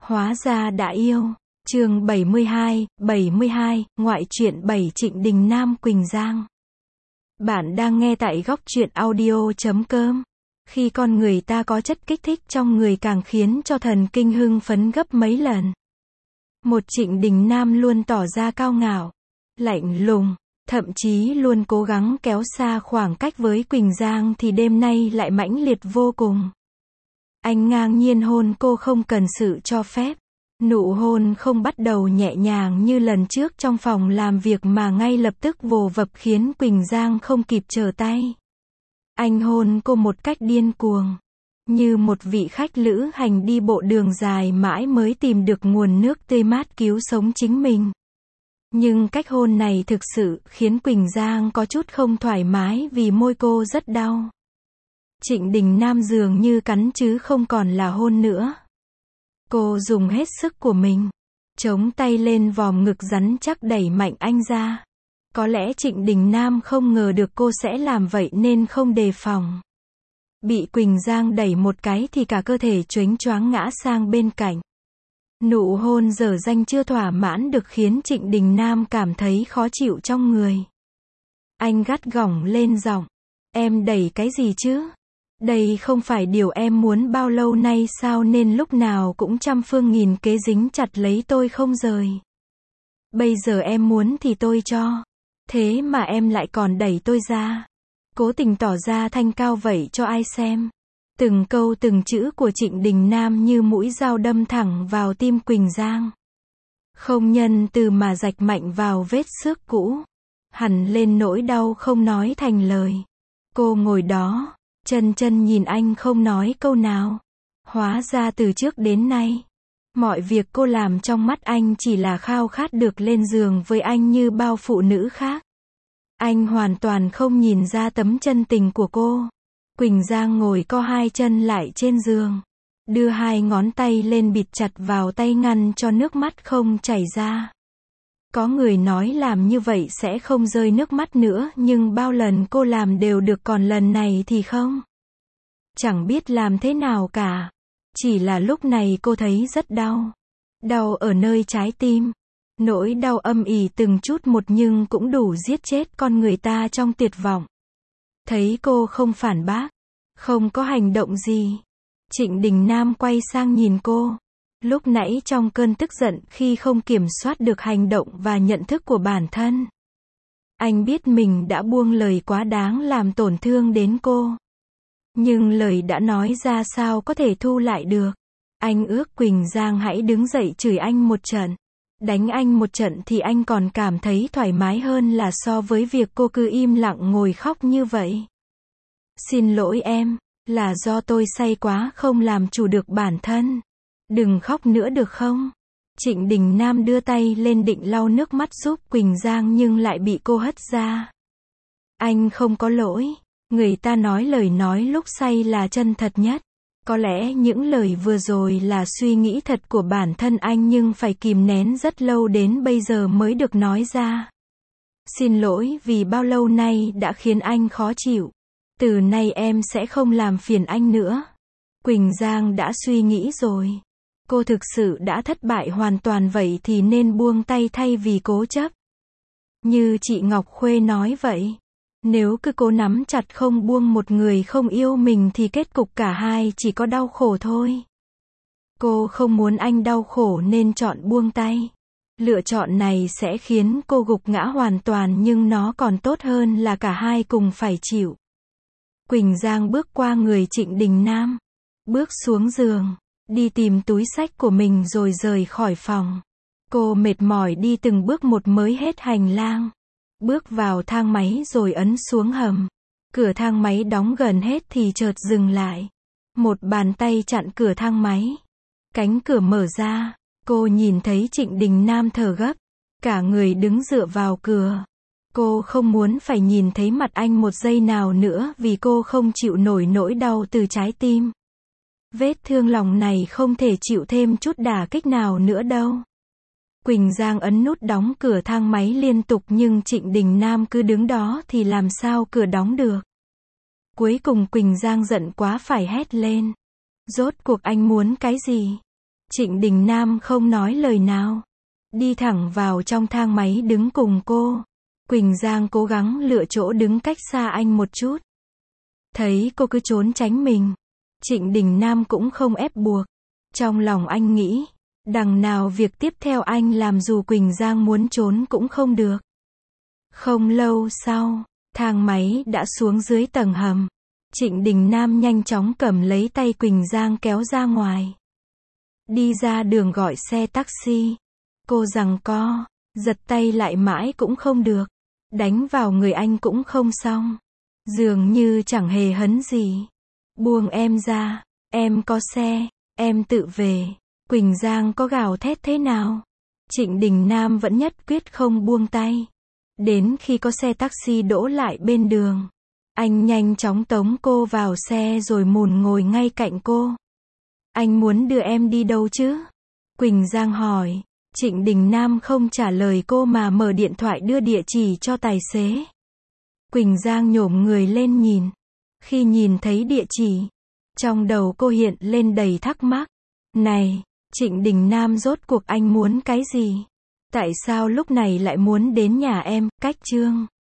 Hóa ra đã yêu. Chương 72, ngoại truyện 7 Trịnh Đình Nam Quỳnh Giang. Bạn đang nghe tại góc truyện audio.com. Khi con người ta có chất kích thích trong người càng khiến cho thần kinh hưng phấn gấp mấy lần. Một Trịnh Đình Nam luôn tỏ ra cao ngạo, lạnh lùng, thậm chí luôn cố gắng kéo xa khoảng cách với Quỳnh Giang thì đêm nay lại mãnh liệt vô cùng. Anh ngang nhiên hôn cô không cần sự cho phép. Nụ hôn không bắt đầu nhẹ nhàng như lần trước trong phòng làm việc mà ngay lập tức vồ vập khiến Quỳnh Giang không kịp trở tay. Anh hôn cô một cách điên cuồng, như một vị khách lữ hành đi bộ đường dài mãi mới tìm được nguồn nước tươi mát cứu sống chính mình. Nhưng cách hôn này thực sự khiến Quỳnh Giang có chút không thoải mái vì môi cô rất đau. Trịnh Đình Nam dường như cắn chứ không còn là hôn nữa. Cô dùng hết sức của mình, chống tay lên vòm ngực rắn chắc đẩy mạnh anh ra. Có lẽ Trịnh Đình Nam không ngờ được cô sẽ làm vậy nên không đề phòng. Bị Quỳnh Giang đẩy một cái thì cả cơ thể choáng choáng ngã sang bên cạnh. Nụ hôn dở dang chưa thỏa mãn được khiến Trịnh Đình Nam cảm thấy khó chịu trong người. Anh gắt gỏng lên giọng, em đẩy cái gì chứ? Đây không phải điều em muốn bao lâu nay sao nên lúc nào cũng trăm phương nghìn kế dính chặt lấy tôi không rời. Bây giờ em muốn thì tôi cho. Thế mà em lại còn đẩy tôi ra. Cố tình tỏ ra thanh cao vậy cho ai xem. Từng câu từng chữ của Trịnh Đình Nam như mũi dao đâm thẳng vào tim Quỳnh Giang. Không nhân từ mà rạch mạnh vào vết xước cũ. Hằn lên nỗi đau không nói thành lời. Cô ngồi đó, chân chân nhìn anh không nói câu nào. Hóa ra từ trước đến nay, mọi việc cô làm trong mắt anh chỉ là khao khát được lên giường với anh như bao phụ nữ khác. Anh hoàn toàn không nhìn ra tấm chân tình của cô. Quỳnh Giang ngồi co hai chân lại trên giường, đưa hai ngón tay lên bịt chặt vào tay ngăn cho nước mắt không chảy ra. Có người nói làm như vậy sẽ không rơi nước mắt nữa nhưng bao lần cô làm đều được còn lần này thì không. Chẳng biết làm thế nào cả. Chỉ là lúc này cô thấy rất đau. Đau ở nơi trái tim. Nỗi đau âm ỉ từng chút một nhưng cũng đủ giết chết con người ta trong tuyệt vọng. Thấy cô không phản bác, không có hành động gì. Trịnh Đình Nam quay sang nhìn cô. Lúc nãy trong cơn tức giận khi không kiểm soát được hành động và nhận thức của bản thân. Anh biết mình đã buông lời quá đáng làm tổn thương đến cô. Nhưng lời đã nói ra sao có thể thu lại được. Anh ước Quỳnh Giang hãy đứng dậy chửi anh một trận. Đánh anh một trận thì anh còn cảm thấy thoải mái hơn là so với việc cô cứ im lặng ngồi khóc như vậy. Xin lỗi em, là do tôi say quá không làm chủ được bản thân. Đừng khóc nữa được không? Trịnh Đình Nam đưa tay lên định lau nước mắt giúp Quỳnh Giang nhưng lại bị cô hất ra. Anh không có lỗi. Người ta nói lời nói lúc say là chân thật nhất. Có lẽ những lời vừa rồi là suy nghĩ thật của bản thân anh nhưng phải kìm nén rất lâu đến bây giờ mới được nói ra. Xin lỗi vì bao lâu nay đã khiến anh khó chịu. Từ nay em sẽ không làm phiền anh nữa. Quỳnh Giang đã suy nghĩ rồi. Cô thực sự đã thất bại hoàn toàn vậy thì nên buông tay thay vì cố chấp. Như chị Ngọc Khuê nói vậy. Nếu cứ cố nắm chặt không buông một người không yêu mình thì kết cục cả hai chỉ có đau khổ thôi. Cô không muốn anh đau khổ nên chọn buông tay. Lựa chọn này sẽ khiến cô gục ngã hoàn toàn nhưng nó còn tốt hơn là cả hai cùng phải chịu. Quỳnh Giang bước qua người Trịnh Đình Nam. Bước xuống giường. Đi tìm túi xách của mình rồi rời khỏi phòng. Cô mệt mỏi đi từng bước một mới hết hành lang. Bước vào thang máy rồi ấn xuống hầm. Cửa thang máy đóng gần hết thì chợt dừng lại. Một bàn tay chặn cửa thang máy. Cánh cửa mở ra. Cô nhìn thấy Trịnh Đình Nam thở gấp. Cả người đứng dựa vào cửa. Cô không muốn phải nhìn thấy mặt anh một giây nào nữa vì cô không chịu nổi nỗi đau từ trái tim. Vết thương lòng này không thể chịu thêm chút đả kích nào nữa đâu. Quỳnh Giang ấn nút đóng cửa thang máy liên tục nhưng Trịnh Đình Nam cứ đứng đó thì làm sao cửa đóng được. Cuối cùng Quỳnh Giang giận quá phải hét lên. Rốt cuộc anh muốn cái gì? Trịnh Đình Nam không nói lời nào. Đi thẳng vào trong thang máy đứng cùng cô. Quỳnh Giang cố gắng lựa chỗ đứng cách xa anh một chút. Thấy cô cứ trốn tránh mình, Trịnh Đình Nam cũng không ép buộc. Trong lòng anh nghĩ, đằng nào việc tiếp theo anh làm dù Quỳnh Giang muốn trốn cũng không được. Không lâu sau, thang máy đã xuống dưới tầng hầm. Trịnh Đình Nam nhanh chóng cầm lấy tay Quỳnh Giang kéo ra ngoài. Đi ra đường gọi xe taxi. Cô giằng co, giật tay lại mãi cũng không được. Đánh vào người anh cũng không xong. Dường như chẳng hề hấn gì. Buông em ra, em có xe, em tự về. Quỳnh Giang có gào thét thế nào? Trịnh Đình Nam vẫn nhất quyết không buông tay. Đến khi có xe taxi đỗ lại bên đường, anh nhanh chóng tống cô vào xe rồi mùn ngồi ngay cạnh cô. Anh muốn đưa em đi đâu chứ? Quỳnh Giang hỏi. Trịnh Đình Nam không trả lời cô mà mở điện thoại đưa địa chỉ cho tài xế. Quỳnh Giang nhổm người lên nhìn. Khi nhìn thấy địa chỉ, trong đầu cô hiện lên đầy thắc mắc. Này, Trịnh Đình Nam rốt cuộc anh muốn cái gì? Tại sao lúc này lại muốn đến nhà em, cách Trương?